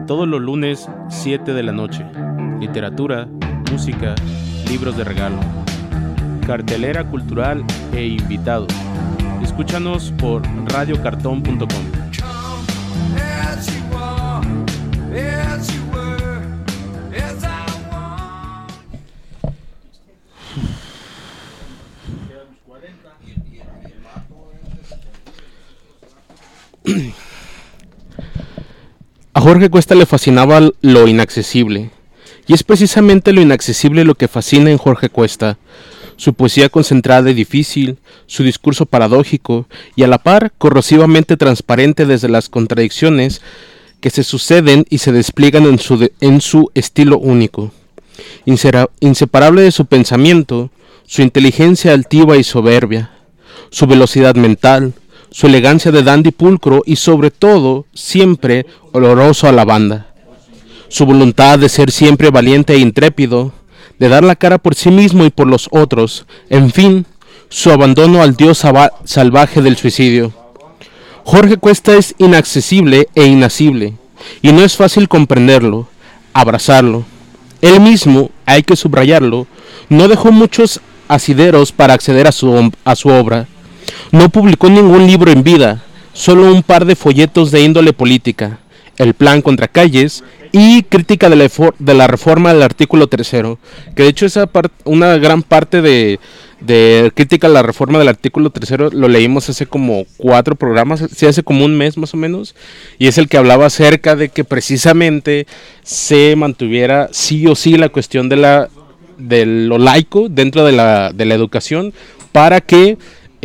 Todos los lunes, 7 de la noche. Literatura, música, libros de regalo. Cartelera cultural e invitados. Escúchanos por radiocartón.com. A Jorge Cuesta le fascinaba lo inaccesible, y es precisamente lo inaccesible lo que fascina en Jorge Cuesta. Su poesía concentrada y difícil, su discurso paradójico y a la par corrosivamente transparente desde las contradicciones que se suceden y se despliegan en su estilo único. Inseparable de su pensamiento, su inteligencia altiva y soberbia, su velocidad mental, su elegancia de dandy pulcro y sobre todo siempre oloroso a lavanda. Su voluntad de ser siempre valiente e intrépido, de dar la cara por sí mismo y por los otros, en fin, su abandono al dios salvaje del suicidio. Jorge Cuesta es inaccesible e inacible, y no es fácil comprenderlo, abrazarlo. Él mismo, hay que subrayarlo, no dejó muchos asideros para acceder a su obra. No publicó ningún libro en vida, solo un par de folletos de índole política, El Plan contra Calles y Crítica de la Reforma del Artículo 3, que de hecho una gran parte de Crítica de la Reforma del Artículo 3 lo leímos hace como 4 programas, sí, hace como un mes más o menos, y es el que hablaba acerca de que precisamente se mantuviera sí o sí la cuestión de lo laico dentro de la educación para que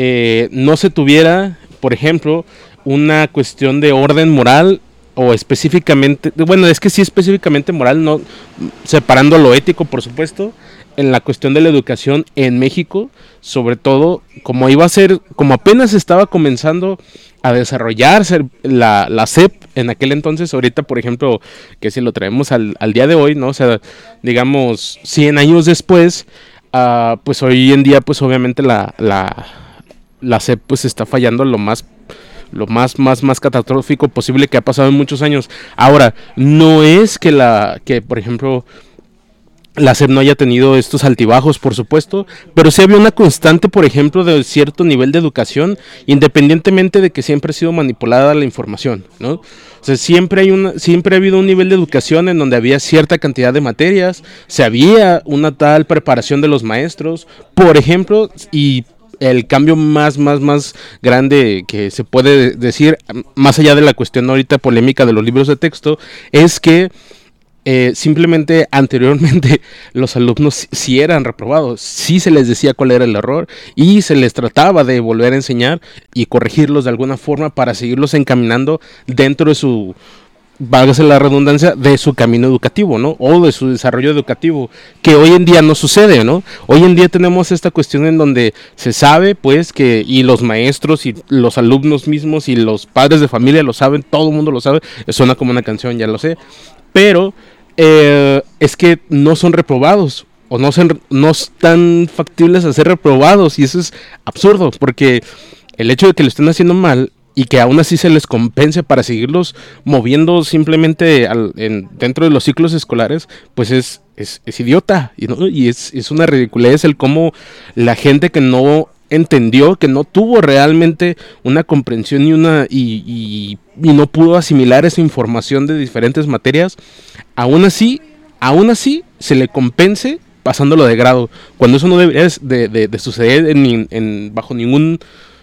no se tuviera, por ejemplo, una cuestión de orden moral o específicamente, bueno, es que sí específicamente moral, no separando lo ético, por supuesto, en la cuestión de la educación en México, sobre todo, como apenas estaba comenzando a desarrollarse la SEP en aquel entonces, ahorita, por ejemplo, que si lo traemos al día de hoy, ¿no? O sea, digamos, 100 años después, pues hoy en día, pues obviamente la SEP pues está fallando lo más catastrófico posible que ha pasado en muchos años. Ahora, no es que por ejemplo la SEP no haya tenido estos altibajos, por supuesto, pero sí había una constante, por ejemplo, de cierto nivel de educación, independientemente de que siempre ha sido manipulada la información, ¿no? O sea, siempre ha habido un nivel de educación en donde había cierta cantidad de materias, se había una tal preparación de los maestros, por ejemplo, y el cambio más grande que se puede decir, más allá de la cuestión ahorita polémica de los libros de texto, es que simplemente anteriormente los alumnos sí eran reprobados, sí se les decía cuál era el error y se les trataba de volver a enseñar y corregirlos de alguna forma para seguirlos encaminando dentro de su, válgase la redundancia, de su camino educativo, ¿no? O de su desarrollo educativo, que hoy en día no sucede, ¿no? Hoy en día tenemos esta cuestión en donde se sabe, pues, que y los maestros y los alumnos mismos y los padres de familia lo saben, todo el mundo lo sabe, suena como una canción, ya lo sé, pero es que no son reprobados, o no están factibles a ser reprobados, y eso es absurdo, porque el hecho de que lo estén haciendo mal y que aún así se les compense para seguirlos moviendo simplemente dentro de los ciclos escolares, pues es idiota, ¿no? Y es una ridiculez el cómo la gente que no entendió, que no tuvo realmente una comprensión y no pudo asimilar esa información de diferentes materias, aún así se le compense pasándolo de grado, cuando eso no debería de suceder bajo ningún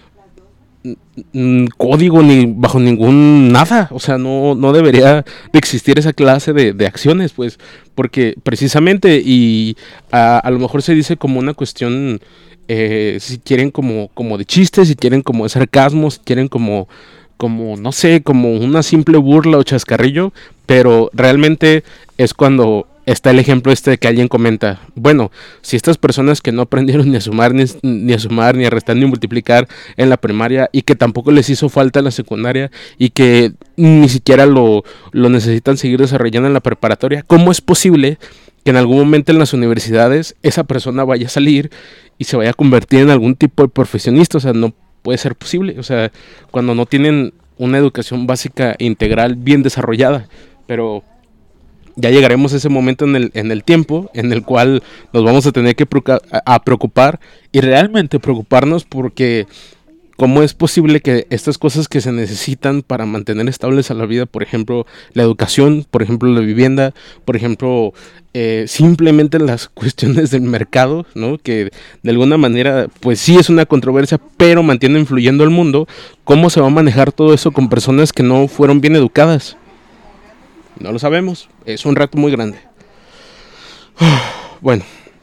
código ni bajo ningún nada. O sea, no debería de existir esa clase de acciones, pues, porque precisamente, y a lo mejor se dice como una cuestión, si quieren como de chistes, si quieren como de sarcasmo, si quieren como no sé, como una simple burla o chascarrillo, pero realmente es cuando está el ejemplo de que alguien comenta, bueno, si estas personas que no aprendieron ni a sumar, ni a restar, ni a multiplicar en la primaria, y que tampoco les hizo falta en la secundaria, y que ni siquiera lo necesitan seguir desarrollando en la preparatoria, ¿cómo es posible que en algún momento en las universidades esa persona vaya a salir y se vaya a convertir en algún tipo de profesionista? O sea, no puede ser posible, o sea, cuando no tienen una educación básica integral bien desarrollada. pero ya llegaremos a ese momento en el tiempo en el cual nos vamos a tener que preocupar y realmente preocuparnos, porque ¿cómo es posible que estas cosas que se necesitan para mantener estables a la vida, por ejemplo, la educación, por ejemplo, la vivienda, por ejemplo, simplemente las cuestiones del mercado, ¿no? Que de alguna manera, pues sí es una controversia, pero mantiene influyendo el mundo? ¿Cómo se va a manejar todo eso con personas que no fueron bien educadas? No lo sabemos, es un reto muy grande. Bueno,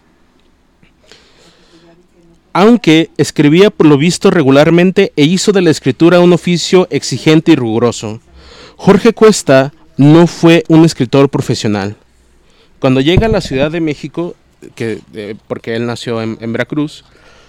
aunque escribía por lo visto regularmente e hizo de la escritura un oficio exigente y riguroso, Jorge Cuesta no fue un escritor profesional. Cuando llega a la Ciudad de México, porque él nació en Veracruz,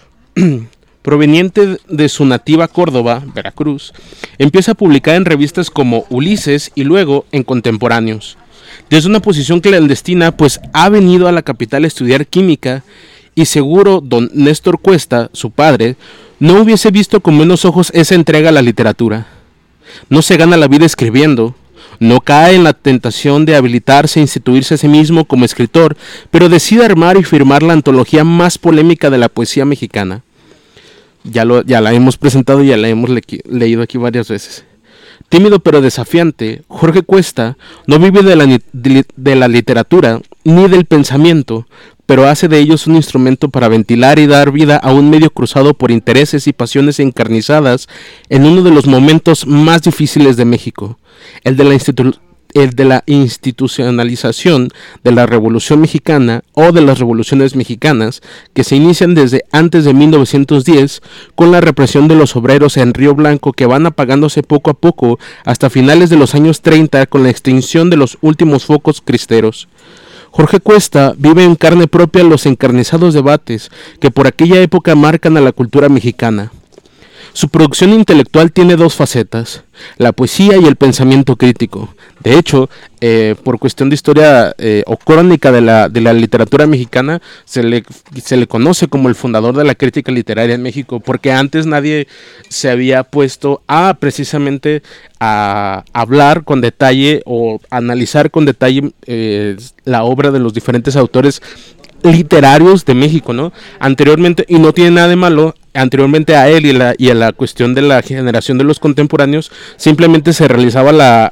proveniente de su nativa Córdoba, Veracruz, empieza a publicar en revistas como Ulises y luego en Contemporáneos. Desde una posición clandestina, pues ha venido a la capital a estudiar química, y seguro don Néstor Cuesta, su padre, no hubiese visto con buenos ojos esa entrega a la literatura. No se gana la vida escribiendo, no cae en la tentación de habilitarse e instituirse a sí mismo como escritor, pero decide armar y firmar la antología más polémica de la poesía mexicana. Ya la hemos presentado y ya la hemos leído aquí varias veces. Tímido pero desafiante, Jorge Cuesta no vive de la literatura ni del pensamiento, pero hace de ellos un instrumento para ventilar y dar vida a un medio cruzado por intereses y pasiones encarnizadas en uno de los momentos más difíciles de México, el de la institucionalización de la Revolución Mexicana o de las revoluciones mexicanas, que se inician desde antes de 1910 con la represión de los obreros en Río Blanco, que van apagándose poco a poco hasta finales de los años 30 con la extinción de los últimos focos cristeros. Jorge Cuesta vive en carne propia los encarnizados debates que por aquella época marcan a la cultura mexicana. Su producción intelectual tiene dos facetas, la poesía y el pensamiento crítico. De hecho, por cuestión de historia o crónica de la literatura mexicana, se le conoce como el fundador de la crítica literaria en México, porque antes nadie se había puesto precisamente a hablar con detalle o analizar con detalle la obra de los diferentes autores literarios de México, ¿no? Anteriormente, y no tiene nada de malo, anteriormente a él y a la cuestión de la generación de los contemporáneos, simplemente se realizaba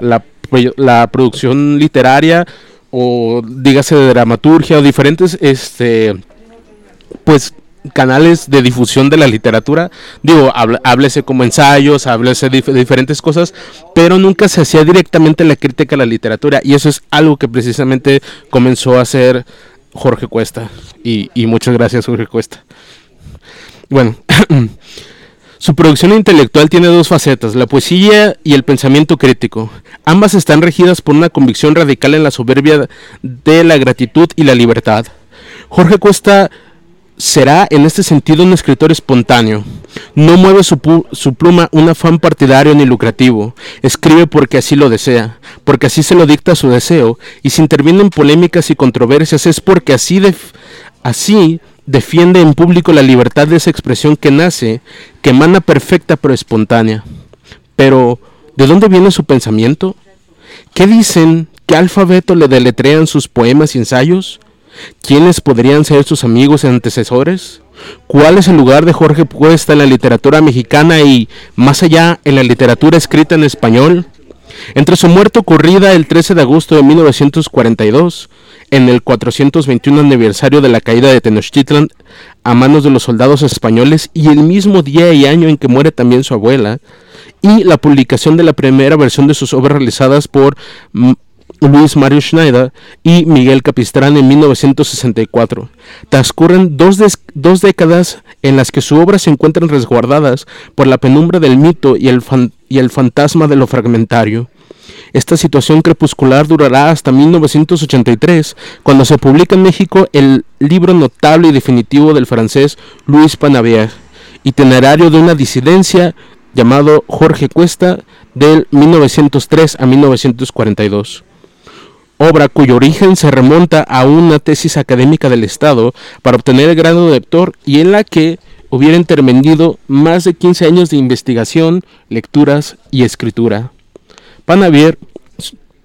la producción literaria, o dígase de dramaturgia, o diferentes pues canales de difusión de la literatura. Digo, háblese como ensayos, háblese de diferentes cosas, pero nunca se hacía directamente la crítica a la literatura, y eso es algo que precisamente comenzó a hacer Jorge Cuesta, y muchas gracias, Jorge Cuesta. Bueno, su producción intelectual tiene dos facetas, la poesía y el pensamiento crítico. Ambas están regidas por una convicción radical en la soberbia de la gratitud y la libertad. Jorge Cuesta será en este sentido un escritor espontáneo. No mueve su pluma un afán partidario ni lucrativo. Escribe porque así lo desea, porque así se lo dicta su deseo, y si interviene en polémicas y controversias es porque así defiende en público la libertad de esa expresión que nace, que emana perfecta pero espontánea. Pero, ¿de dónde viene su pensamiento? ¿Qué dicen? ¿Qué alfabeto le deletrean sus poemas y ensayos? ¿Quiénes podrían ser sus amigos y antecesores? ¿Cuál es el lugar de Jorge Cuesta en la literatura mexicana y, más allá, en la literatura escrita en español? Entre su muerte ocurrida el 13 de agosto de 1942, en el 421 aniversario de la caída de Tenochtitlan a manos de los soldados españoles, y el mismo día y año en que muere también su abuela, y la publicación de la primera versión de sus obras realizadas por Luis Mario Schneider y Miguel Capistrán en 1964. Transcurren dos décadas en las que su obra se encuentran resguardadas por la penumbra del mito y el fantasma de lo fragmentario. Esta situación crepuscular durará hasta 1983, cuando se publica en México el libro notable y definitivo del francés Louis Panavier, Itinerario de una disidencia, llamado Jorge Cuesta, del 1903 a 1942. Obra cuyo origen se remonta a una tesis académica del Estado para obtener el grado de doctor, y en la que hubiera intervenido más de 15 años de investigación, lecturas y escritura. Panavier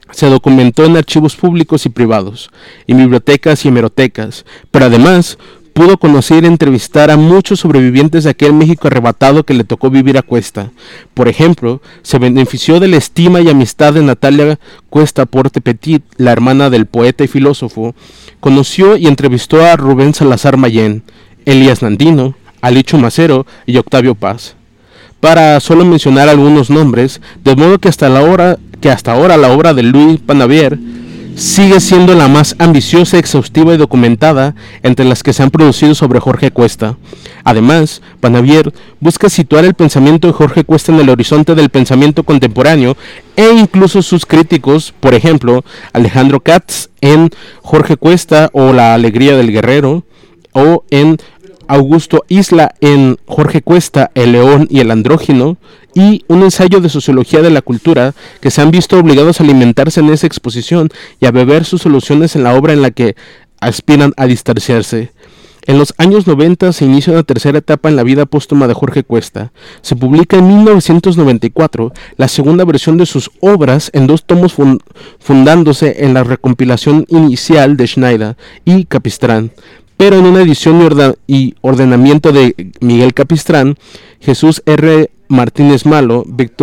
Se documentó en archivos públicos y privados, en bibliotecas y hemerotecas, pero además pudo conocer y entrevistar a muchos sobrevivientes de aquel México arrebatado que le tocó vivir a Cuesta. Por ejemplo, se benefició de la estima y amistad de Natalia Cuesta Porte Petit, la hermana del poeta y filósofo. Conoció y entrevistó a Rubén Salazar Mayén, Elías Nandino, Alicho Macero y Octavio Paz, para solo mencionar algunos nombres, de modo que hasta ahora la obra de Luis Panavier sigue siendo la más ambiciosa, exhaustiva y documentada entre las que se han producido sobre Jorge Cuesta. Además, Panavier busca situar el pensamiento de Jorge Cuesta en el horizonte del pensamiento contemporáneo e incluso sus críticos, por ejemplo, Alejandro Katz en Jorge Cuesta o La alegría del guerrero, o en Augusto Isla en Jorge Cuesta, El león y el andrógino, y un ensayo de sociología de la cultura, que se han visto obligados a alimentarse en esa exposición y a beber sus soluciones en la obra en la que aspiran a distanciarse. En los años 90 se inicia una tercera etapa en la vida póstuma de Jorge Cuesta. Se publica en 1994 la segunda versión de sus obras en 2 tomos fundándose en la recompilación inicial de Schneider y Capistrán, pero en una edición y ordenamiento de Miguel Capistrán, Jesús R. Martínez Malo,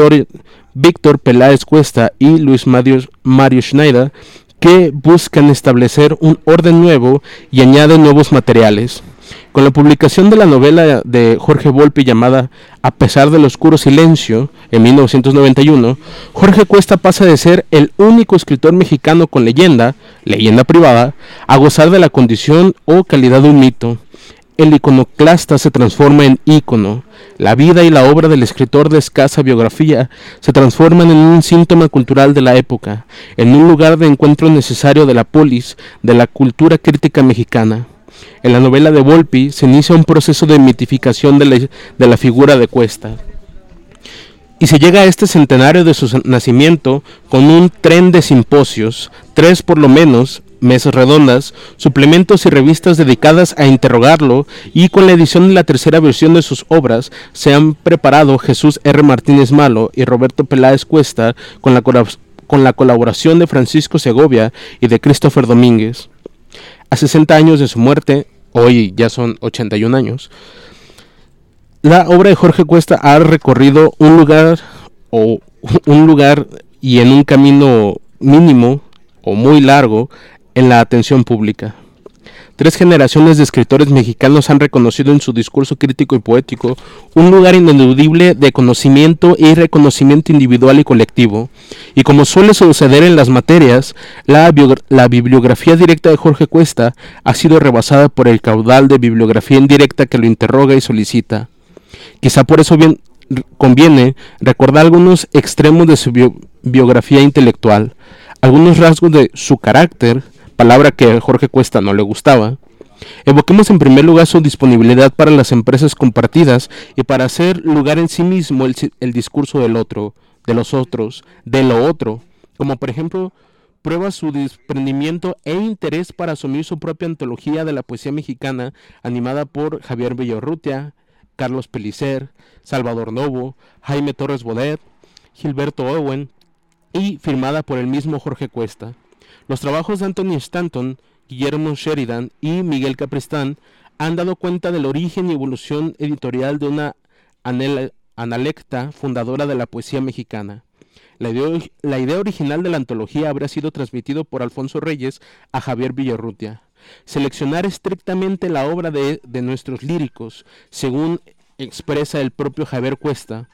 Víctor Peláez Cuesta y Luis Mario Schneider, que buscan establecer un orden nuevo y añaden nuevos materiales. Con la publicación de la novela de Jorge Volpi llamada A pesar del oscuro silencio, en 1991, Jorge Cuesta pasa de ser el único escritor mexicano con leyenda privada, a gozar de la condición o calidad de un mito. El iconoclasta se transforma en ícono. La vida y la obra del escritor de escasa biografía se transforman en un síntoma cultural de la época, en un lugar de encuentro necesario de la polis, de la cultura crítica mexicana. En la novela de Volpi se inicia un proceso de mitificación de la figura de Cuesta. Y se llega a este centenario de su nacimiento con un tren de simposios, 3 por lo menos, mesas redondas, suplementos y revistas dedicadas a interrogarlo, y con la edición de la tercera versión de sus obras se han preparado Jesús R. Martínez Malo y Roberto Peláez Cuesta con la colaboración de Francisco Segovia y de Christopher Domínguez. A 60 años de su muerte, hoy ya son 81 años, la obra de Jorge Cuesta ha recorrido un lugar y en un camino mínimo o muy largo en la atención pública. 3 generaciones de escritores mexicanos han reconocido en su discurso crítico y poético un lugar ineludible de conocimiento y reconocimiento individual y colectivo. Y como suele suceder en las materias, la bibliografía directa de Jorge Cuesta ha sido rebasada por el caudal de bibliografía indirecta que lo interroga y solicita. Quizá por eso conviene recordar algunos extremos de su biografía intelectual, algunos rasgos de su carácter, palabra que a Jorge Cuesta no le gustaba. Evoquemos en primer lugar su disponibilidad para las empresas compartidas y para hacer lugar en sí mismo el discurso del otro, de los otros, de lo otro, como por ejemplo prueba su desprendimiento e interés para asumir su propia antología de la poesía mexicana, animada por Javier Villaurrutia, Carlos Pellicer, Salvador Novo, Jaime Torres Bodet, Gilberto Owen, y firmada por el mismo Jorge Cuesta. Los trabajos de Anthony Stanton, Guillermo Sheridan y Miguel Capistrán han dado cuenta del origen y evolución editorial de una analecta fundadora de la poesía mexicana. La idea original de la antología habría sido transmitido por Alfonso Reyes a Javier Villaurrutia. Seleccionar estrictamente la obra de nuestros líricos, según expresa el propio Javier Cuesta.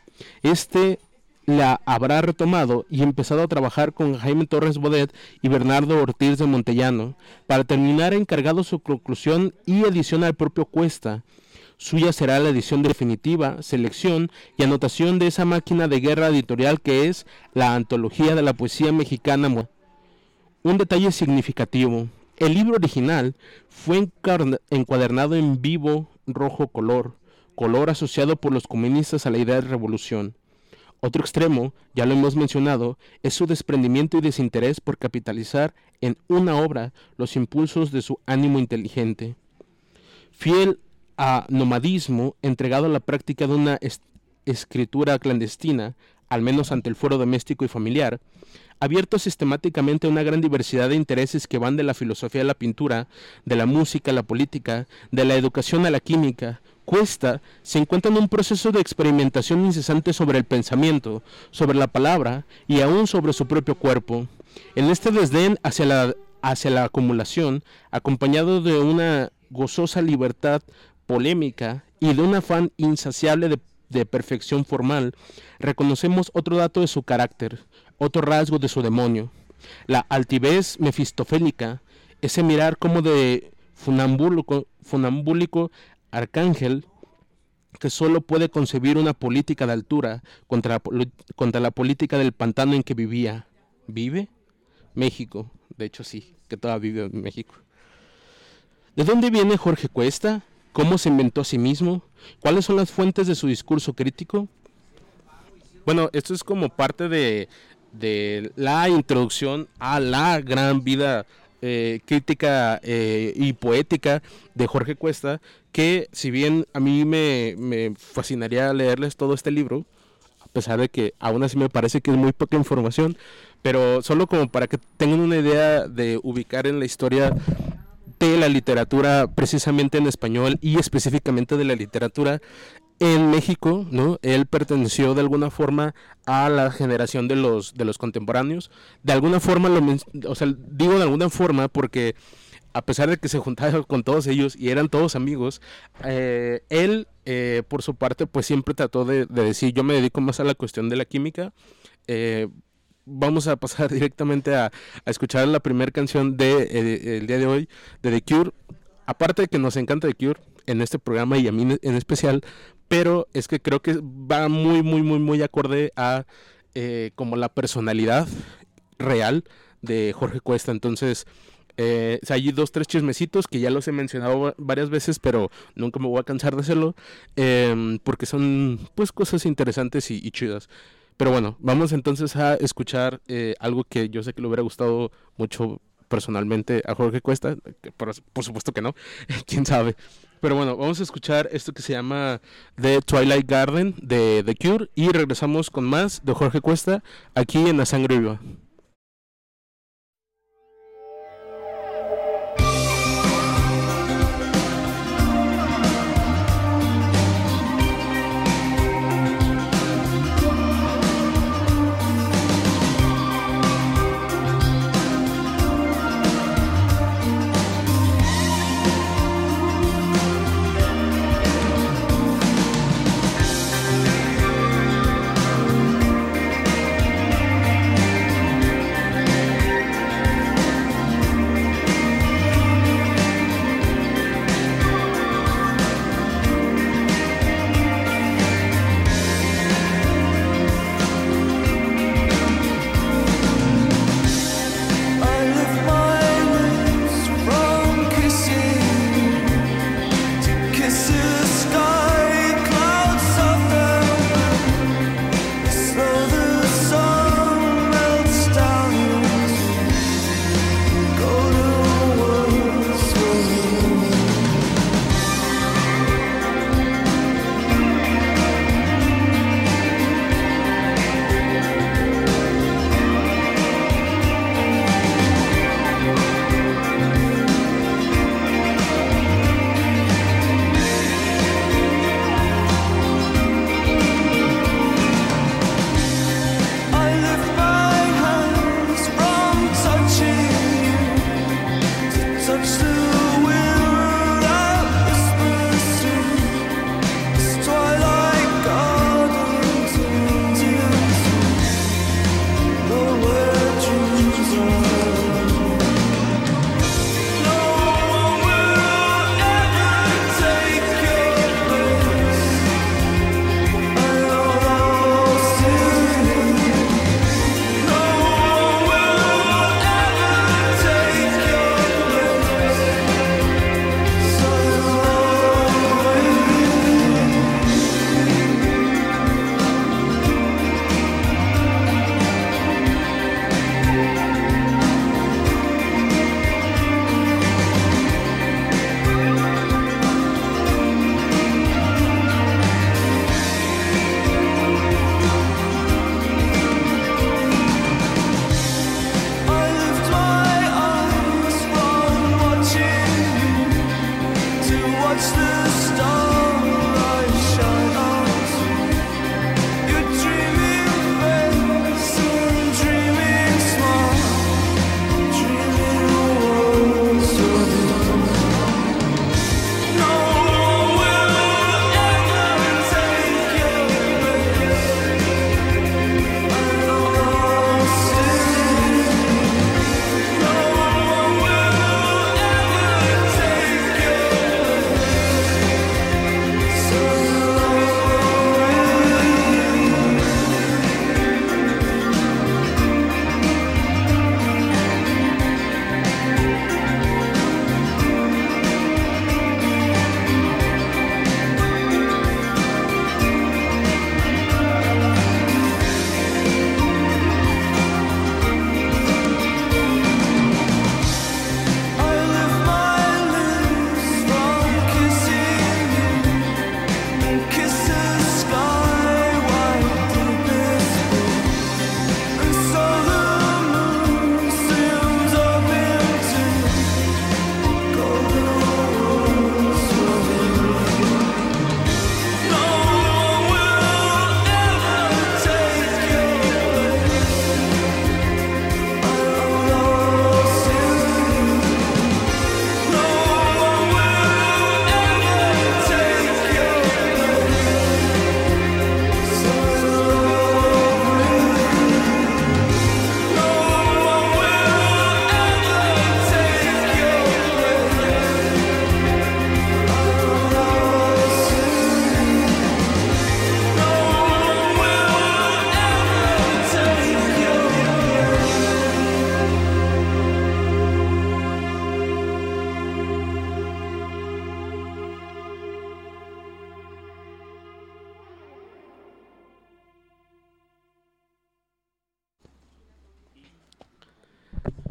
La habrá retomado y empezado a trabajar con Jaime Torres Bodet y Bernardo Ortiz de Montellano, para terminar encargado su conclusión y edición al propio Cuesta. Suya será la edición definitiva, selección y anotación de esa máquina de guerra editorial que es la Antología de la Poesía Mexicana. Un detalle significativo: el libro original fue encuadernado en vivo rojo color asociado por los comunistas a la idea de revolución. Otro extremo, ya lo hemos mencionado, es su desprendimiento y desinterés por capitalizar en una obra los impulsos de su ánimo inteligente. Fiel a nomadismo, entregado a la práctica de una escritura clandestina, al menos ante el fuero doméstico y familiar, abierto sistemáticamente a una gran diversidad de intereses que van de la filosofía a la pintura, de la música a la política, de la educación a la química. Cuesta se encuentra en un proceso de experimentación incesante sobre el pensamiento, sobre la palabra y aún sobre su propio cuerpo. En este desdén hacia la acumulación, acompañado de una gozosa libertad polémica y de un afán insaciable de perfección formal, reconocemos otro dato de su carácter, otro rasgo de su demonio, la altivez mefistofélica, ese mirar como de funambúlico arcángel que solo puede concebir una política de altura contra la política del pantano en que vivía. ¿Vive? México. De hecho sí, que todavía vive en México. ¿De dónde viene Jorge Cuesta? ¿Cómo se inventó a sí mismo? ¿Cuáles son las fuentes de su discurso crítico? Bueno, esto es como parte de la introducción a la gran vida crítica y poética de Jorge Cuesta, que si bien a mí me fascinaría leerles todo este libro, a pesar de que aún así me parece que es muy poca información, pero solo como para que tengan una idea de ubicar en la historia de la literatura precisamente en español y específicamente de la literatura en México, ¿no? Él perteneció de alguna forma a la generación de los contemporáneos. De alguna forma, digo de alguna forma porque a pesar de que se juntaba con todos ellos y eran todos amigos, él, por su parte, pues siempre trató de decir, yo me dedico más a la cuestión de la química. Vamos a pasar directamente a escuchar la primera canción el día de hoy, de The Cure. Aparte de que nos encanta The Cure en este programa y a mí en especial, pero es que creo que va muy acorde a como la personalidad real de Jorge Cuesta. Entonces hay 2-3 chismecitos que ya los he mencionado varias veces, pero nunca me voy a cansar de hacerlo, porque son pues cosas interesantes y chidas. Pero bueno, vamos entonces a escuchar algo que yo sé que le hubiera gustado mucho personalmente a Jorge Cuesta, que por supuesto que no, quién sabe. Pero bueno, vamos a escuchar esto que se llama The Twilight Garden de The Cure y regresamos con más de Jorge Cuesta aquí en La Sangre Viva.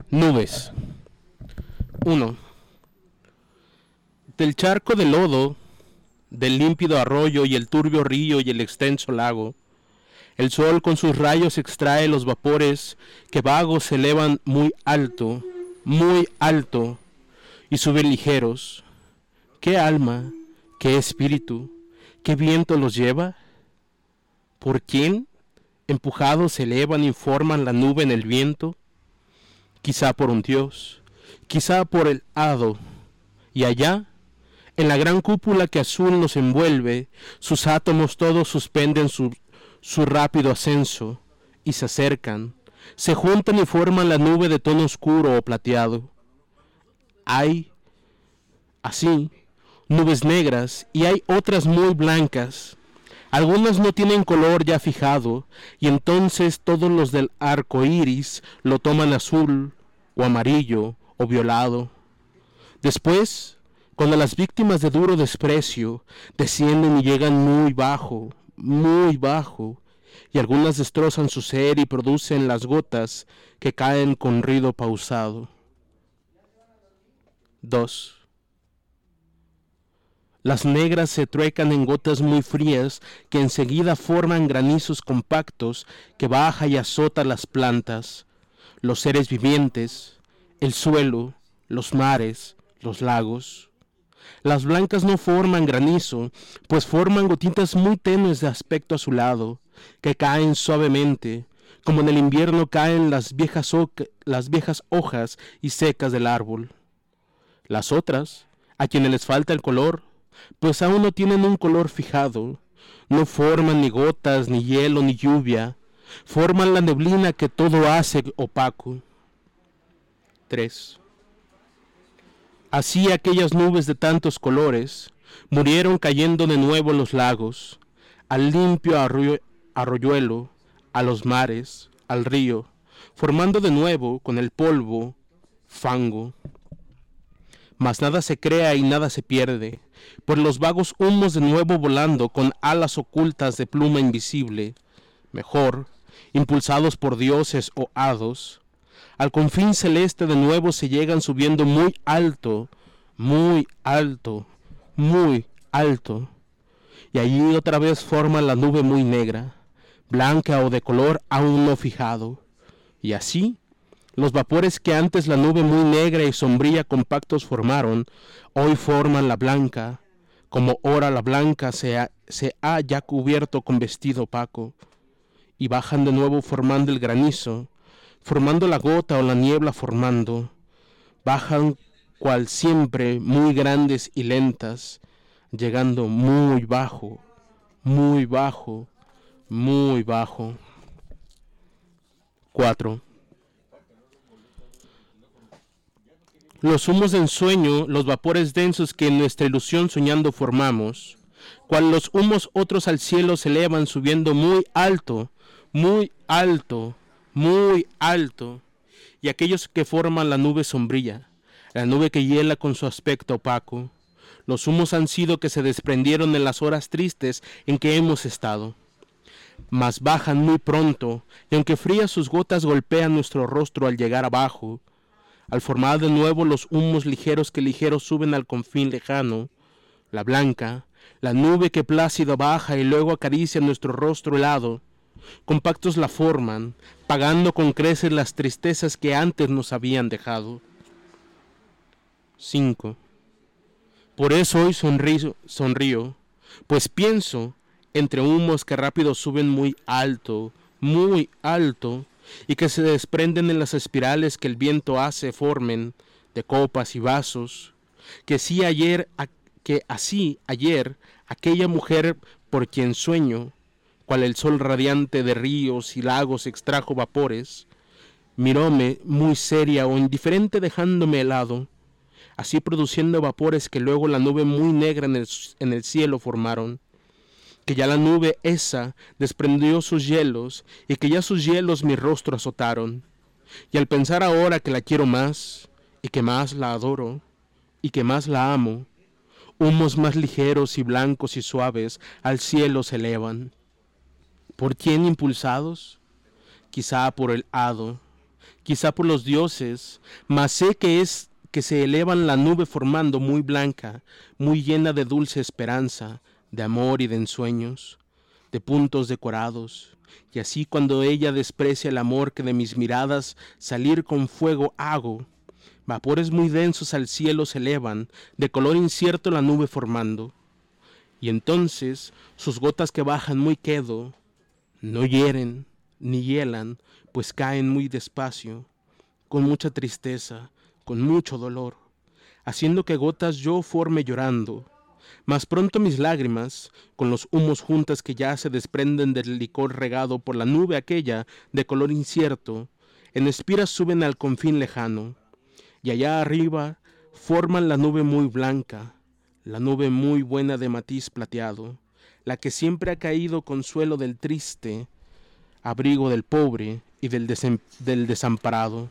Nubes. 1. Del charco de lodo, del límpido arroyo y el turbio río y el extenso lago, el sol con sus rayos extrae los vapores que vagos se elevan muy alto, y suben ligeros. ¿Qué alma, qué espíritu, qué viento los lleva? ¿Por quién, empujados, se elevan y forman la nube en el viento? Quizá por un dios, quizá por el hado, y allá, en la gran cúpula que azul nos envuelve, sus átomos todos suspenden su rápido ascenso, y se acercan, se juntan y forman la nube de tono oscuro o plateado. Hay, así, nubes negras y hay otras muy blancas. Algunas no tienen color ya fijado, y entonces todos los del arco iris lo toman azul, o amarillo, o violado. Después, cuando las víctimas de duro desprecio descienden y llegan muy bajo, y algunas destrozan su ser y producen las gotas que caen con ruido pausado. 2. Las negras se truecan en gotas muy frías que enseguida forman granizos compactos que baja y azota las plantas, los seres vivientes, el suelo, los mares, los lagos. Las blancas no forman granizo, pues forman gotitas muy tenues de aspecto azulado, que caen suavemente, como en el invierno caen las viejas hojas y secas del árbol. Las otras, a quienes les falta el color, pues aún no tienen un color fijado, no forman ni gotas, ni hielo, ni lluvia, forman la neblina que todo hace opaco. 3. Así aquellas nubes de tantos colores murieron cayendo de nuevo los lagos, al limpio arroyuelo, a los mares, al río, formando de nuevo con el polvo fango. Mas nada se crea y nada se pierde, por los vagos humos de nuevo volando con alas ocultas de pluma invisible, mejor, impulsados por dioses o hados, al confín celeste de nuevo se llegan subiendo muy alto, y allí otra vez forman la nube muy negra, blanca o de color aún no fijado, y así, los vapores que antes la nube muy negra y sombría compactos formaron, hoy forman la blanca, como ora la blanca se ha ya cubierto con vestido opaco, y bajan de nuevo formando el granizo, formando la gota o la niebla formando, bajan cual siempre muy grandes y lentas, llegando muy bajo. 4. Los humos de ensueño, los vapores densos que en nuestra ilusión soñando formamos, cual los humos otros al cielo se elevan subiendo muy alto, y aquellos que forman la nube sombrilla, la nube que hiela con su aspecto opaco, los humos han sido que se desprendieron en las horas tristes en que hemos estado, mas bajan muy pronto, y aunque frías sus gotas golpean nuestro rostro al llegar abajo, al formar de nuevo los humos ligeros que ligeros suben al confín lejano, la blanca, la nube que plácida baja y luego acaricia nuestro rostro helado, compactos la forman, pagando con creces las tristezas que antes nos habían dejado. 5. Por eso hoy sonrío, pues pienso, entre humos que rápido suben muy alto, y que se desprenden en las espirales que el viento hace formen de copas y vasos, que así ayer aquella mujer por quien sueño, cual el sol radiante de ríos y lagos extrajo vapores, miróme muy seria o indiferente dejándome helado, así produciendo vapores que luego la nube muy negra en el cielo formaron, que ya la nube esa desprendió sus hielos y que ya sus hielos mi rostro azotaron, y al pensar ahora que la quiero más, y que más la adoro, y que más la amo, humos más ligeros y blancos y suaves al cielo se elevan. ¿Por quién impulsados? Quizá por el hado, quizá por los dioses, mas sé que es que se elevan la nube formando muy blanca, muy llena de dulce esperanza, de amor y de ensueños, de puntos decorados, y así cuando ella desprecia el amor que de mis miradas salir con fuego hago, vapores muy densos al cielo se elevan, de color incierto la nube formando, y entonces sus gotas que bajan muy quedo, no hieren ni hielan, pues caen muy despacio, con mucha tristeza, con mucho dolor, haciendo que gotas yo forme llorando. Mas pronto mis lágrimas, con los humos juntas que ya se desprenden del licor regado por la nube aquella de color incierto, en espiras suben al confín lejano, y allá arriba forman la nube muy blanca, la nube muy buena de matiz plateado, la que siempre ha caído consuelo del triste, abrigo del pobre y del desamparado.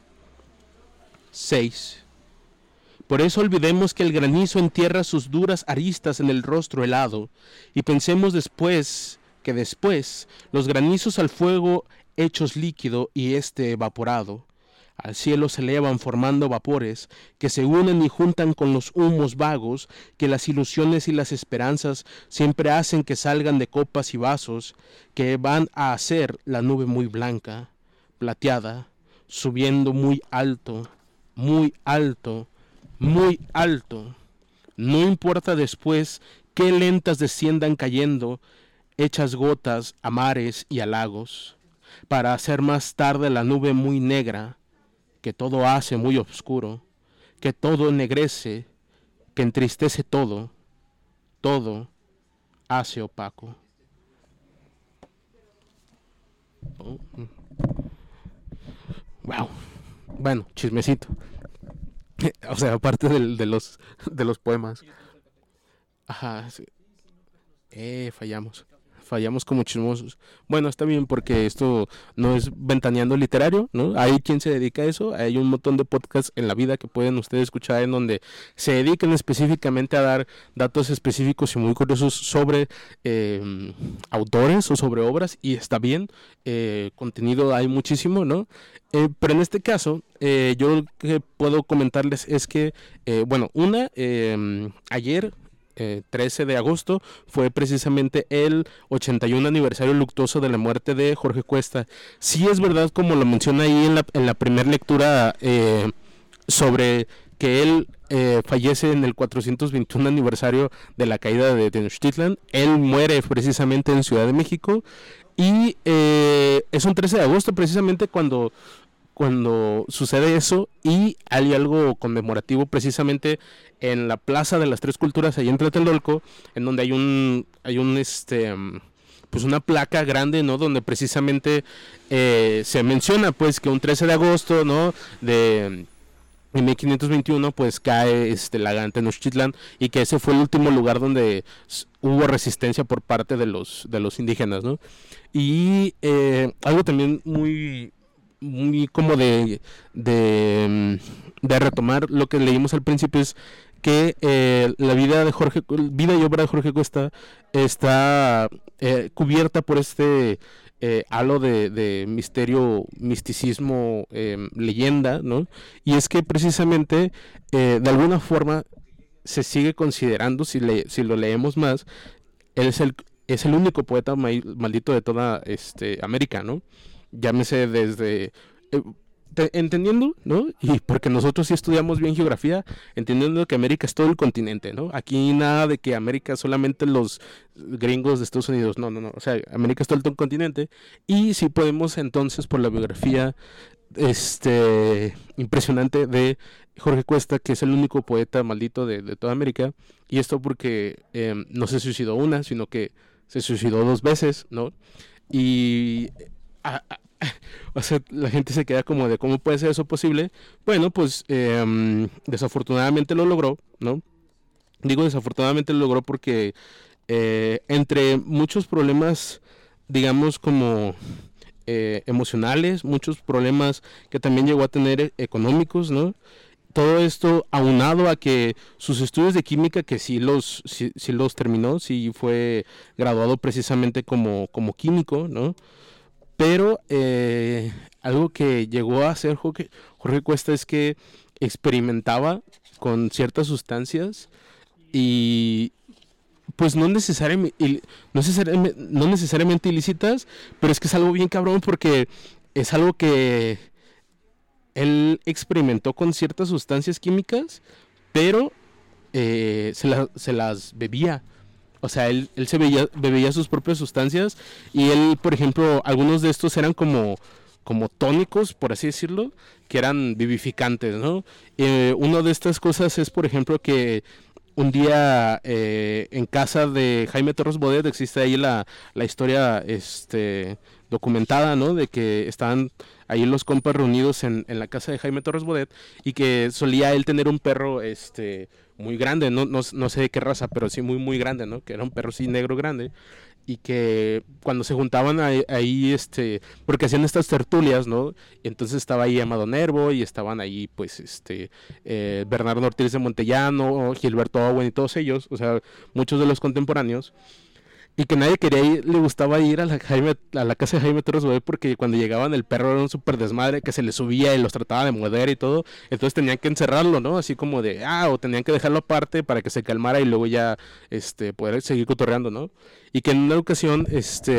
6. Por eso olvidemos que el granizo entierra sus duras aristas en el rostro helado, y pensemos después los granizos al fuego hechos líquido y evaporado, al cielo se elevan formando vapores que se unen y juntan con los humos vagos que las ilusiones y las esperanzas siempre hacen que salgan de copas y vasos que van a hacer la nube muy blanca, plateada, subiendo muy alto, muy alto, muy alto. No importa después qué lentas desciendan cayendo, hechas gotas a mares y a lagos, para hacer más tarde la nube muy negra, que todo hace muy oscuro, que todo ennegrece, que entristece todo, todo hace opaco. Oh. Wow. Bueno, chismecito. O sea, aparte de los poemas. Ajá, sí. Fallamos. Fallamos como chismosos. Bueno, está bien porque esto no es ventaneando literario, ¿no? Hay quien se dedica a eso. Hay un montón de podcasts en la vida que pueden ustedes escuchar en donde se dediquen específicamente a dar datos específicos y muy curiosos sobre autores o sobre obras, y está bien. Contenido hay muchísimo, ¿no? Pero en este caso, yo lo que puedo comentarles es que, ayer, 13 de agosto, fue precisamente el 81 aniversario luctuoso de la muerte de Jorge Cuesta. Sí es verdad, como lo menciona ahí en la primera lectura, sobre que él fallece en el 421 aniversario de la caída de Tenochtitlan. Él muere precisamente en Ciudad de México, y es un 13 de agosto precisamente cuando sucede eso, y hay algo conmemorativo precisamente en la Plaza de las Tres Culturas ahí en Tlatelolco, en donde hay pues una placa grande, ¿no? Donde precisamente se menciona pues que un 13 de agosto, ¿no? En 1521 pues cae la gran Tenochtitlan, y que ese fue el último lugar donde hubo resistencia por parte de los indígenas, ¿no? Y algo también muy como de retomar lo que leímos al principio es que la vida y obra de Jorge Cuesta está cubierta por halo de misterio, misticismo, leyenda, ¿no? Y es que precisamente de alguna forma se sigue considerando, si lo leemos más, él es el único poeta maldito de toda América, ¿no? Llámese desde entendiendo, ¿no? Y porque nosotros sí estudiamos bien geografía, entendiendo que América es todo el continente, ¿no? Aquí nada de que América solamente los gringos de Estados Unidos, no, o sea, América es todo el continente. Y sí podemos entonces, por la biografía impresionante de Jorge Cuesta, que es el único poeta maldito de toda América, y esto porque no se suicidó una, sino que se suicidó 2 veces, ¿no? Y o sea, la gente se queda como de cómo puede ser eso posible. Bueno, pues desafortunadamente lo logró, ¿no? Digo desafortunadamente lo logró porque entre muchos problemas, digamos, como emocionales, muchos problemas que también llegó a tener económicos, ¿no? Todo esto aunado a que sus estudios de química, que sí los terminó, sí fue graduado precisamente como químico, ¿no? Pero algo que llegó a hacer Jorge Cuesta es que experimentaba con ciertas sustancias y pues no necesariamente ilícitas, pero es que es algo bien cabrón porque es algo que él experimentó con ciertas sustancias químicas, pero se las bebía. O sea, él bebía sus propias sustancias y él, por ejemplo, algunos de estos eran como tónicos, por así decirlo, que eran vivificantes, ¿no? Una de estas cosas es, por ejemplo, que un día en casa de Jaime Torres Bodet existe ahí la historia documentada, ¿no? De que estaban ahí los compas reunidos en la casa de Jaime Torres Bodet y que solía él tener un perro muy grande, no sé de qué raza, pero sí muy muy grande, ¿no? Que era un perro así negro grande y que cuando se juntaban ahí, porque hacían estas tertulias, ¿no? Y entonces estaba ahí Amado Nervo y estaban ahí, pues, Bernardo Ortiz de Montellano, Gilberto Owen y todos ellos, o sea, muchos de los contemporáneos. Y que nadie quería ir, le gustaba ir a la casa de Jaime Torres Bodet porque cuando llegaban el perro era un súper desmadre que se le subía y los trataba de morder y todo. Entonces tenían que encerrarlo, ¿no? Así como o tenían que dejarlo aparte para que se calmara y luego ya, poder seguir cotorreando, ¿no? Y que en una ocasión,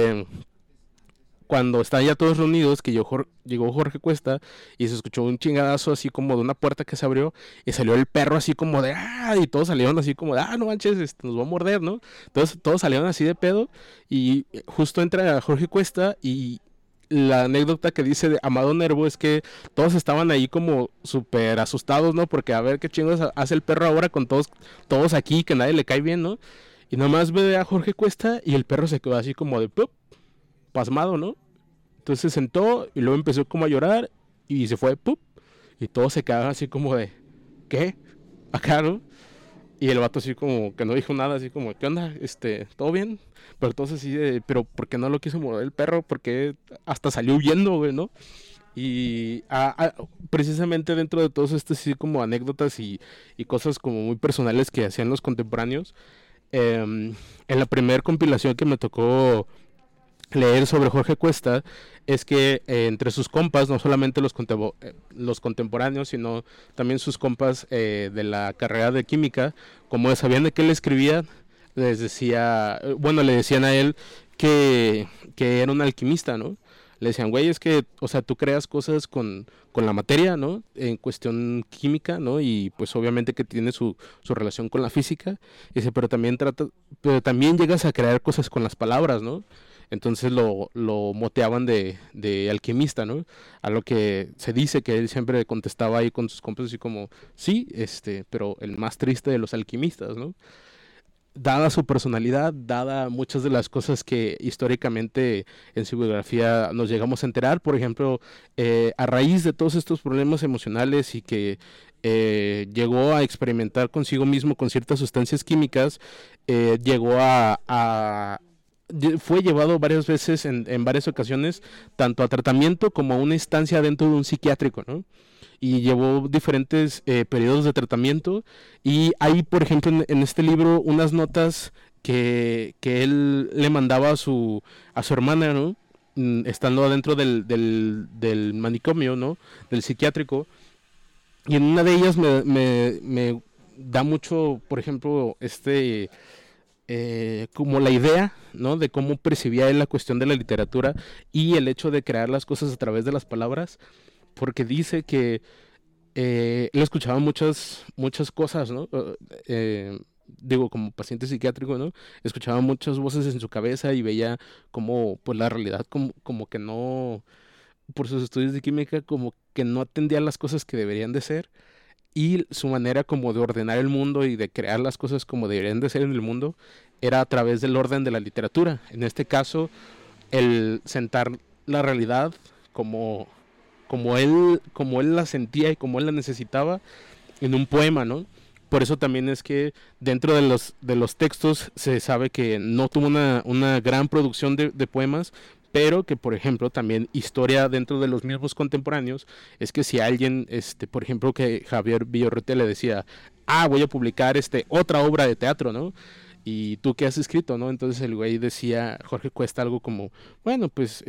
cuando estaban ya todos reunidos, que llegó Jorge Cuesta y se escuchó un chingadazo así como de una puerta que se abrió y salió el perro así como y todos salieron así como no manches, nos va a morder, ¿no? Entonces todos salieron así de pedo y justo entra Jorge Cuesta y la anécdota que dice de Amado Nervo es que todos estaban ahí como súper asustados, ¿no? Porque a ver qué chingos hace el perro ahora con todos aquí, que nadie le cae bien, ¿no? Y nomás ve a Jorge Cuesta y el perro se quedó así como de ¡pup! Pasmado, ¿no? Entonces se sentó y luego empezó como a llorar y se fue, ¡pup! Y todos se quedaron así como de, ¿qué? Acá, ¿no? Y el vato así como que no dijo nada, así como, ¿qué onda? ¿Todo bien? Pero entonces así de, pero ¿por qué no lo quiso morder el perro? Porque hasta salió huyendo, güey, ¿no? Y precisamente dentro de todos estos así como anécdotas y cosas como muy personales que hacían los contemporáneos, en la primera compilación que me tocó leer sobre Jorge Cuesta es que entre sus compas, no solamente los contemporáneos, sino también sus compas de la carrera de química, como sabían de qué él escribía, les decía, bueno, le decían a él que era un alquimista, ¿no? Le decían, güey, es que, o sea, tú creas cosas con la materia, ¿no? En cuestión química, ¿no? Y pues obviamente que tiene su relación con la física. Y dice, pero también llegas a crear cosas con las palabras, ¿no? Entonces lo moteaban de alquimista, ¿no? A lo que se dice que él siempre contestaba ahí con sus compas así como, sí, pero el más triste de los alquimistas, ¿no? Dada su personalidad, dada muchas de las cosas que históricamente en su biografía nos llegamos a enterar, por ejemplo, a raíz de todos estos problemas emocionales y que llegó a experimentar consigo mismo con ciertas sustancias químicas, llegó fue llevado varias veces en varias ocasiones tanto a tratamiento como a una estancia dentro de un psiquiátrico, ¿no? Y llevó diferentes periodos de tratamiento y hay, por ejemplo, en este libro unas notas que él le mandaba a su hermana, ¿no? Estando adentro del manicomio, ¿no? Del psiquiátrico. Y en una de ellas me da mucho, por ejemplo, como la idea, ¿no? De cómo percibía él la cuestión de la literatura y el hecho de crear las cosas a través de las palabras, porque dice que él escuchaba muchas cosas, ¿no? Digo, como paciente psiquiátrico, ¿no? Escuchaba muchas voces en su cabeza y veía como, pues la realidad como que no, por sus estudios de química, como que no atendía las cosas que deberían de ser y su manera como de ordenar el mundo y de crear las cosas como deberían de ser en el mundo era a través del orden de la literatura. En este caso, el sentar la realidad como él la sentía y como él la necesitaba en un poema, ¿no? Por eso también es que dentro de los textos se sabe que no tuvo una gran producción de poemas, pero que, por ejemplo, también historia dentro de los mismos contemporáneos es que si alguien, por ejemplo, que Javier Villorreta le decía, voy a publicar otra obra de teatro, ¿no? ¿y tú qué has escrito, no? Entonces el güey decía, Jorge Cuesta, algo como, bueno, pues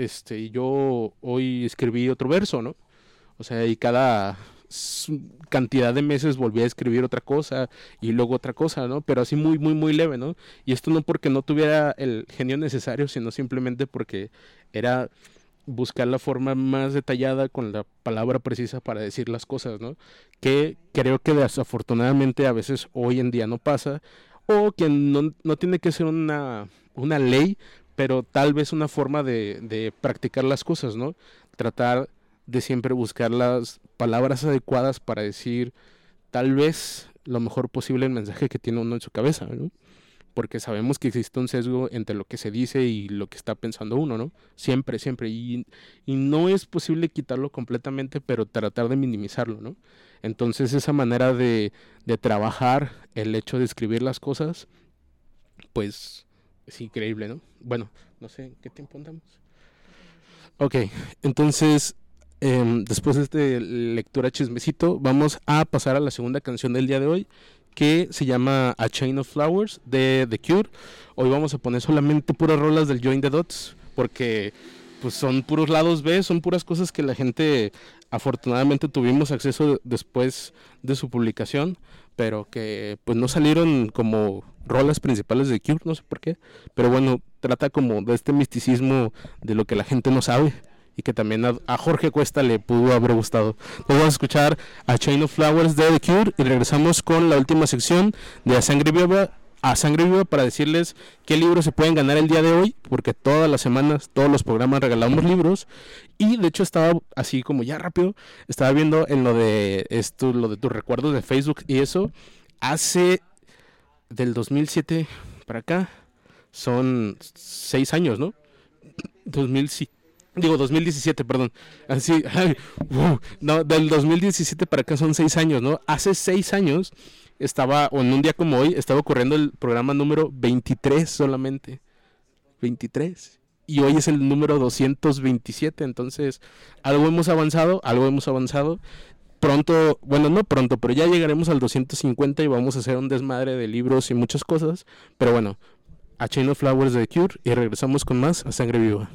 yo hoy escribí otro verso, ¿no? O sea, y cada cantidad de meses volví a escribir otra cosa y luego otra cosa, ¿no? Pero así muy, muy, muy leve, ¿no? Y esto no porque no tuviera el genio necesario, sino simplemente porque era buscar la forma más detallada con la palabra precisa para decir las cosas, ¿no? Que creo que desafortunadamente a veces hoy en día no pasa, o que no tiene que ser una ley, pero tal vez una forma de practicar las cosas, ¿no? Tratar de siempre buscar las palabras adecuadas para decir tal vez lo mejor posible el mensaje que tiene uno en su cabeza, ¿no? Porque sabemos que existe un sesgo entre lo que se dice y lo que está pensando uno, ¿no? Siempre, siempre. Y no es posible quitarlo completamente, pero tratar de minimizarlo, ¿no? Entonces esa manera de trabajar el hecho de escribir las cosas, pues es increíble, ¿no? Bueno, no sé, ¿qué tiempo andamos? Ok, entonces después de esta lectura chismecito, vamos a pasar a la segunda canción del día de hoy, que se llama A Chain of Flowers de The Cure. Hoy vamos a poner solamente puras rolas del Join the Dots, porque pues son puros lados B, son puras cosas que la gente afortunadamente tuvimos acceso después de su publicación, pero que pues no salieron como rolas principales de Cure, no sé por qué, pero bueno, trata como de este misticismo de lo que la gente no sabe y que también a Jorge Cuesta le pudo haber gustado. Nos vamos a escuchar a Chain of Flowers de The Cure y regresamos con la última sección de A Sangre Viva para decirles qué libros se pueden ganar el día de hoy, porque todas las semanas, todos los programas regalamos libros. Y de hecho estaba así como ya rápido, estaba viendo en lo de esto, lo de tus recuerdos de Facebook y eso, hace del 2007 para acá, son 6 años, ¿no? 2007. Digo, 2017, perdón. Así, ay, no, del 2017 para acá son 6 años, ¿no? Hace 6 años estaba, o en un día como hoy, estaba ocurriendo el programa número 23 solamente. 23. Y hoy es el número 227, entonces algo hemos avanzado, algo hemos avanzado. Pronto, bueno, no pronto, pero ya llegaremos al 250 y vamos a hacer un desmadre de libros y muchas cosas. Pero bueno, a Chain of Flowers de Cure y regresamos con más a Sangre Viva.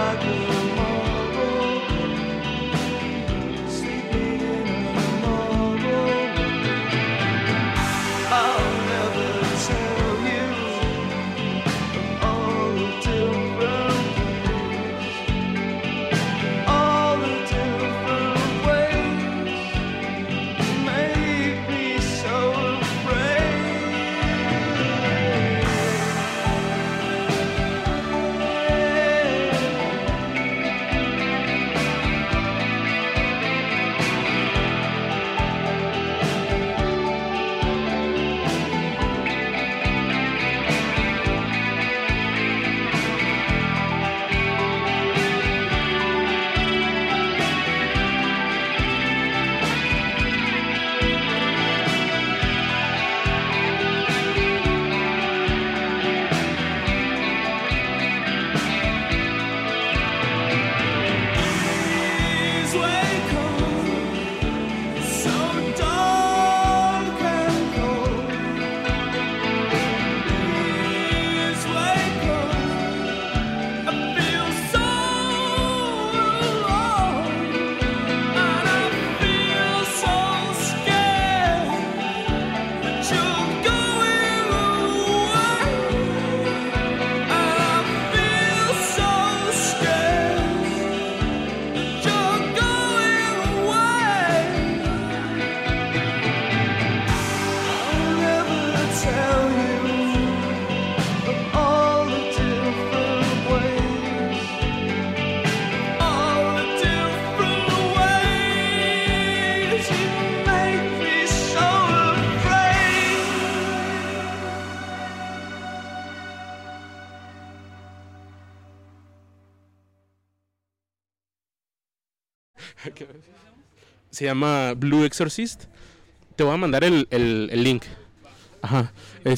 Se llama Blue Exorcist. Te voy a mandar el link. Ajá,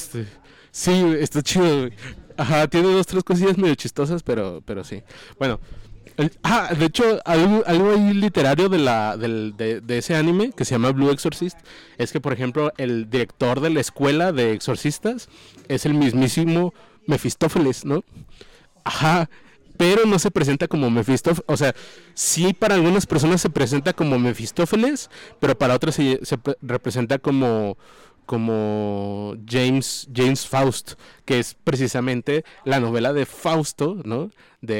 sí, está chido, güey. Ajá, tiene dos, tres cosillas medio chistosas, pero sí. Bueno, de hecho, algo ahí literario de ese anime que se llama Blue Exorcist es que, por ejemplo, el director de la escuela de exorcistas es el mismísimo Mefistófeles, ¿no? Ajá, pero no se presenta como Mefistófeles. O sea, sí, para algunas personas se presenta como Mefistófeles, pero para otras se representa como James Faust, que es precisamente la novela de Fausto, ¿no?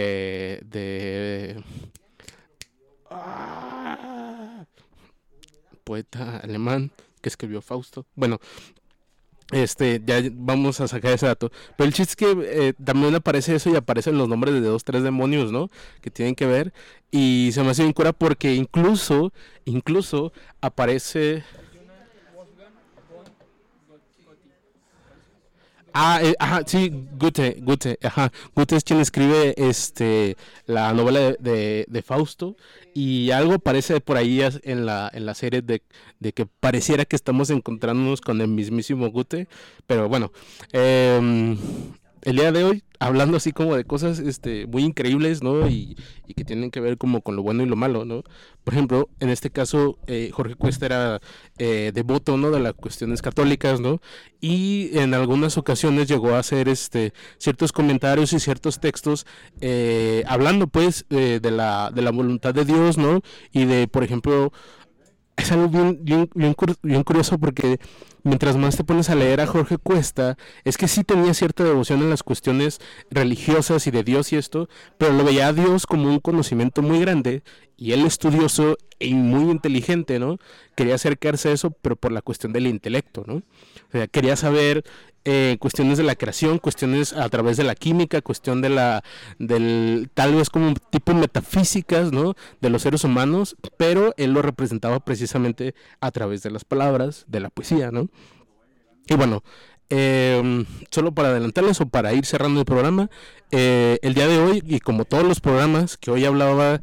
Poeta alemán que escribió Fausto. Bueno, ya vamos a sacar ese dato. Pero el chiste es que también aparece eso y aparecen los nombres de dos, tres demonios, ¿no? Que tienen que ver. Y se me hace bien cura porque incluso aparece. Ajá, sí, Goethe, ajá. Goethe es quien escribe la novela de Fausto, y algo parece por ahí en la serie de que pareciera que estamos encontrándonos con el mismísimo Goethe, pero bueno, el día de hoy hablando así como de cosas muy increíbles, ¿no? Y que tienen que ver como con lo bueno y lo malo, ¿no? Por ejemplo, en este caso, Jorge Cuesta era devoto, ¿no? De las cuestiones católicas, ¿no? Y en algunas ocasiones llegó a hacer ciertos comentarios y ciertos textos hablando pues de la voluntad de Dios, ¿no? Y de, por ejemplo, es algo bien curioso porque mientras más te pones a leer a Jorge Cuesta, es que sí tenía cierta devoción en las cuestiones religiosas y de Dios y esto, pero lo veía a Dios como un conocimiento muy grande, y él estudioso y muy inteligente, ¿no? Quería acercarse a eso, pero por la cuestión del intelecto, ¿no? O sea, quería saber cuestiones de la creación, cuestiones a través de la química, cuestión tal vez como tipo metafísicas, ¿no? De los seres humanos, pero él lo representaba precisamente a través de las palabras, de la poesía, ¿no? Y bueno, solo para adelantarles o para ir cerrando el programa, el día de hoy, y como todos los programas que hoy hablaba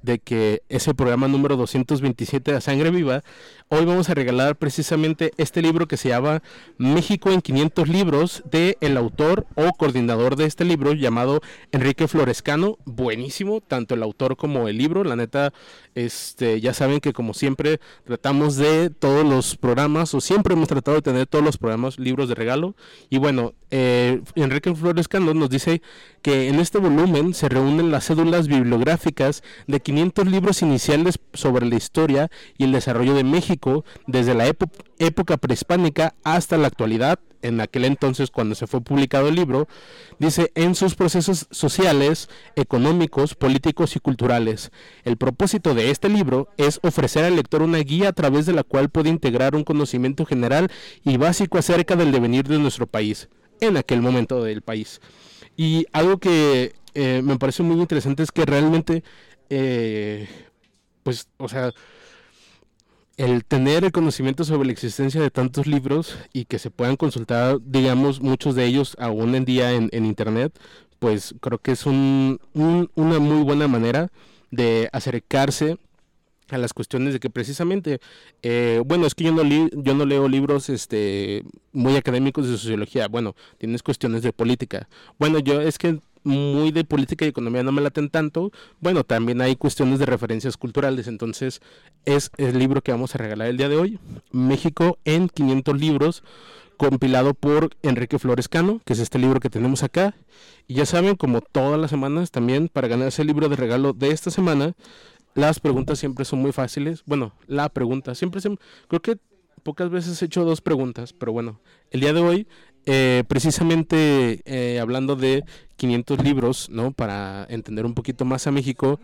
de que es el programa número 227 de A Sangre Viva. Hoy vamos a regalar precisamente este libro que se llama México en 500 libros, de el autor o coordinador de este libro llamado Enrique Florescano. Buenísimo, tanto el autor como el libro. La neta, ya saben que como siempre tratamos de todos los programas, o siempre hemos tratado de tener todos los programas libros de regalo. Y bueno, Enrique Florescano nos dice que en este volumen se reúnen las cédulas bibliográficas de 500 libros iniciales sobre la historia y el desarrollo de México desde la época prehispánica hasta la actualidad. En aquel entonces, cuando se fue publicado el libro, dice, en sus procesos sociales, económicos, políticos y culturales. El propósito de este libro es ofrecer al lector una guía a través de la cual puede integrar un conocimiento general y básico acerca del devenir de nuestro país, en aquel momento del país. Y algo que me parece muy interesante es que realmente, pues, o sea, el tener el conocimiento sobre la existencia de tantos libros y que se puedan consultar, digamos, muchos de ellos aún en día en internet, pues creo que es una muy buena manera de acercarse a las cuestiones de que precisamente, bueno, es que yo no leo libros muy académicos de sociología. Bueno, tienes cuestiones de política. Bueno, yo es que muy de política y economía no me laten tanto. Bueno, también hay cuestiones de referencias culturales. Entonces es el libro que vamos a regalar el día de hoy, México en 500 libros, compilado por Enrique Florescano, que es este libro que tenemos acá. Y ya saben, como todas las semanas, también para ganarse el libro de regalo de esta semana, las preguntas siempre son muy fáciles. Bueno, la pregunta creo que pocas veces he hecho dos preguntas, pero bueno, el día de hoy, precisamente hablando de 500 libros, ¿no? Para entender un poquito más a México.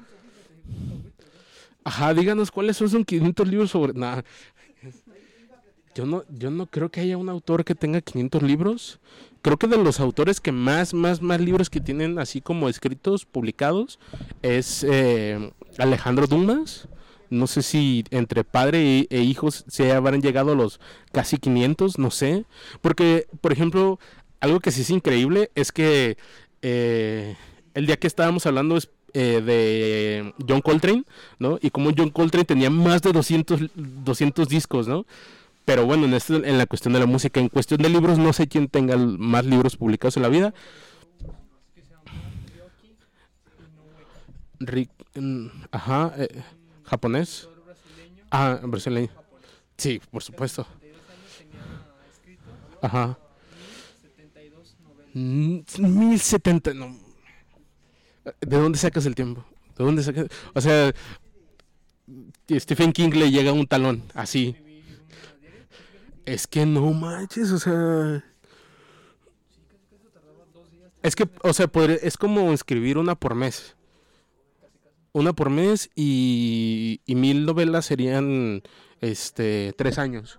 Ajá, díganos cuáles son 500 libros sobre... Nah. Yo no creo que haya un autor que tenga 500 libros. Creo que de los autores que más libros que tienen así como escritos, publicados, es Alejandro Dumas. No sé si entre padre e hijos se habrán llegado a los casi 500, no sé. Porque, por ejemplo, algo que sí es increíble es que el día que estábamos hablando de John Coltrane, ¿no? Y como John Coltrane tenía más de 200 discos, ¿no? Pero bueno, en la cuestión de la música, en cuestión de libros, no sé quién tenga más libros publicados en la vida. Ajá, japonés. Ah, brasileño. Sí, por supuesto. Ajá. 1070, no. ¿De dónde sacas el tiempo? ¿De dónde sacas? O sea, Stephen King le llega un talón, así. Es que no manches, o sea... Es que, o sea, es como escribir una por mes. Una por mes y 1000 novelas serían 3 años.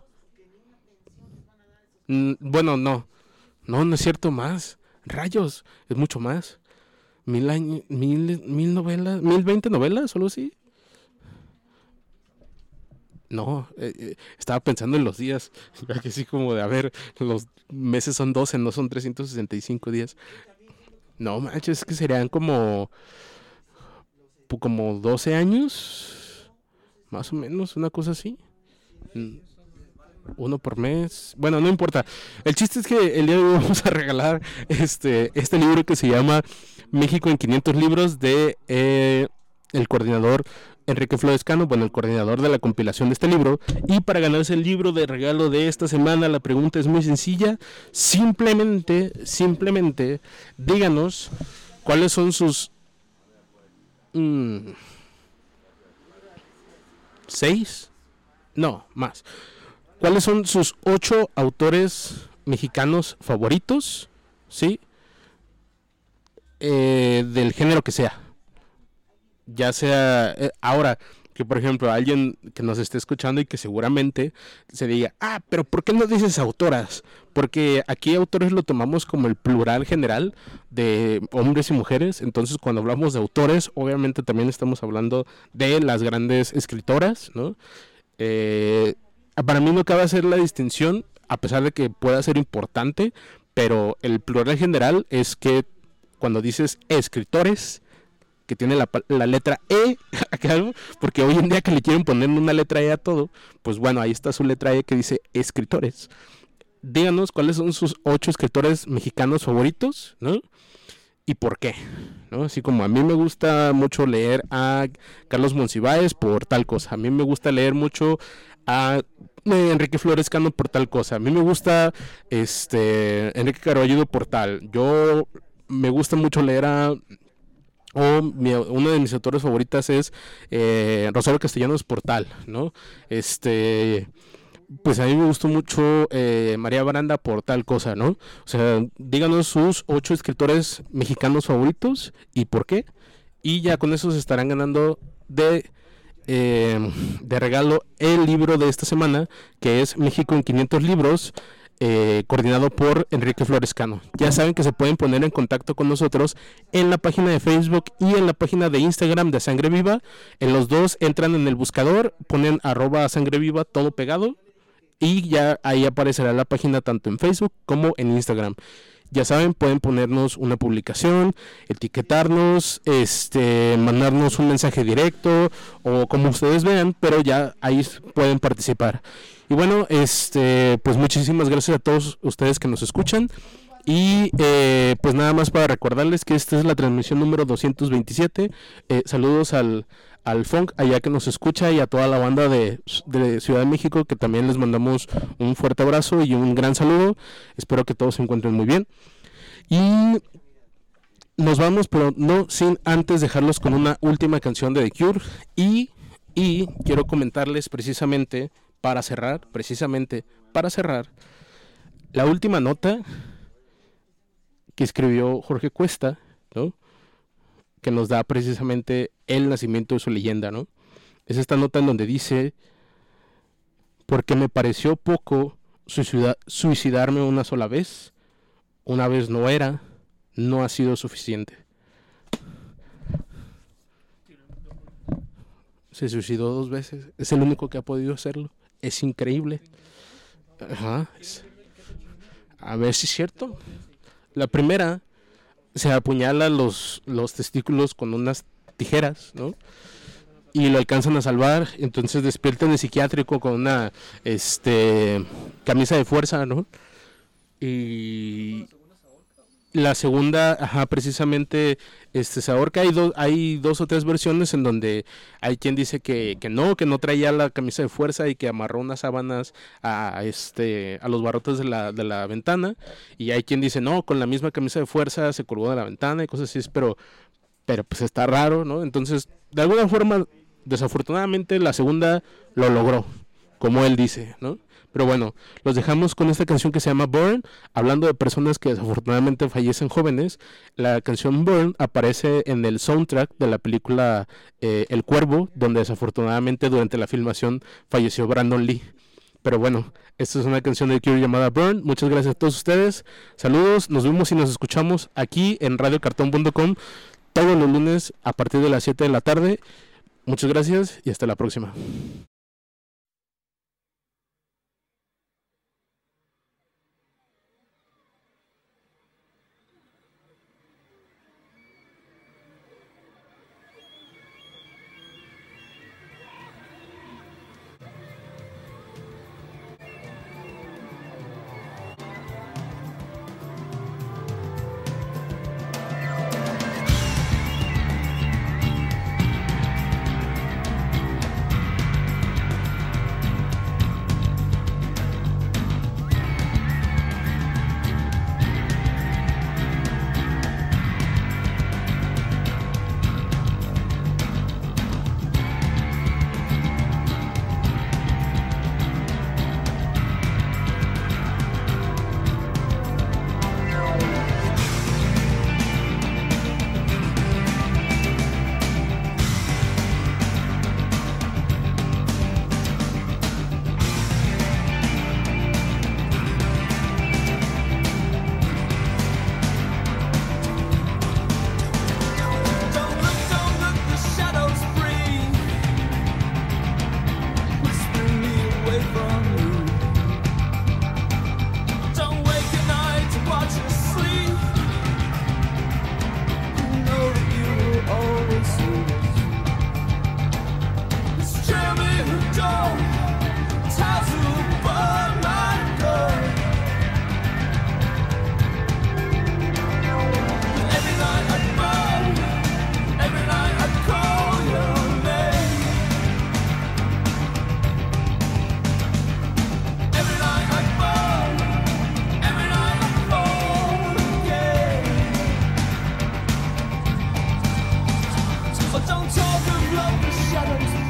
Bueno, no. No es cierto, más. Rayos, es mucho más. 1000 años, 1000 novelas, 1020 novelas, solo así. No, estaba pensando en los días, ya que sí, como de, a ver, los meses son 12, no son 365 días. No manches, es que serían como 12 años, más o menos, una cosa así. Uno por mes. Bueno, no importa. El chiste es que el día de hoy vamos a regalar este libro que se llama México en 500 libros, de el coordinador Enrique Florescano, bueno, el coordinador de la compilación de este libro. Y para ganarse el libro de regalo de esta semana, la pregunta es muy sencilla. Simplemente díganos cuáles son sus 6, no, más. ¿Cuáles son sus 8 autores mexicanos favoritos? ¿Sí? Del género que sea. Ya sea... ahora, que por ejemplo alguien que nos esté escuchando y que seguramente se diga, pero ¿por qué no dices autoras? Porque aquí autores lo tomamos como el plural general de hombres y mujeres. Entonces cuando hablamos de autores, obviamente también estamos hablando de las grandes escritoras, ¿no? Para mí no cabe hacer la distinción, a pesar de que pueda ser importante, pero el plural general es que cuando dices escritores, que tiene la letra E, porque hoy en día que le quieren poner una letra E a todo, pues bueno, ahí está su letra E que dice escritores. Díganos cuáles son sus 8 escritores mexicanos favoritos, ¿no? ¿Y por qué? ¿No? Así como a mí me gusta mucho leer a Carlos Monsiváis por tal cosa, a mí me gusta leer mucho a Enrique Flores Cano por tal cosa, a mí me gusta Enrique Carballido por tal, yo me gusta mucho leer a uno de mis autores favoritas es Rosario Castellanos por tal, ¿no? Pues a mí me gustó mucho María Baranda por tal cosa, ¿no? O sea, díganos sus 8 escritores mexicanos favoritos y por qué. Y ya con eso se estarán ganando de regalo el libro de esta semana, que es México en 500 libros, coordinado por Enrique Flores Cano. Ya saben que se pueden poner en contacto con nosotros en la página de Facebook y en la página de Instagram de Sangre Viva. En los dos entran en el buscador, ponen @sangreviva todo pegado y ya ahí aparecerá la página tanto en Facebook como en Instagram. Ya saben, pueden ponernos una publicación, etiquetarnos, mandarnos un mensaje directo o como ustedes vean, pero ya ahí pueden participar. Y bueno, pues muchísimas gracias a todos ustedes que nos escuchan. Y pues nada más para recordarles que esta es la transmisión número 227. Saludos al Funk allá que nos escucha y a toda la banda de Ciudad de México, que también les mandamos un fuerte abrazo y un gran saludo. Espero que todos se encuentren muy bien. Y nos vamos, pero no sin antes dejarlos con una última canción de The Cure. Y quiero comentarles precisamente para cerrar, la última nota que escribió Jorge Cuesta, ¿no? Que nos da precisamente el nacimiento de su leyenda, ¿no? Es esta nota en donde dice: porque me pareció poco suicidarme una sola vez no era, no ha sido suficiente. Se suicidó 2 veces, es el único que ha podido hacerlo, es increíble. Ajá. A ver si es cierto. La primera, se apuñala los testículos con unas tijeras, ¿no? Y lo alcanzan a salvar, entonces despierta en el psiquiátrico con una camisa de fuerza, ¿no? Y la segunda, precisamente se ahorca. Hay 2 o 3 versiones en donde hay quien dice que no traía la camisa de fuerza y que amarró unas sábanas a los barrotes de la ventana, y hay quien dice no, con la misma camisa de fuerza se colgó de la ventana y cosas así, pero pues está raro, ¿no? Entonces, de alguna forma, desafortunadamente la segunda lo logró, como él dice, ¿no? Pero bueno, los dejamos con esta canción que se llama Burn, hablando de personas que desafortunadamente fallecen jóvenes. La canción Burn aparece en el soundtrack de la película El Cuervo, donde desafortunadamente durante la filmación falleció Brandon Lee. Pero bueno, esta es una canción de Cure llamada Burn. Muchas gracias a todos ustedes. Saludos, nos vemos y nos escuchamos aquí en radiocartón.com todos los lunes a partir de las 7 de la tarde. Muchas gracias y hasta la próxima. Don't talk of love, the shadows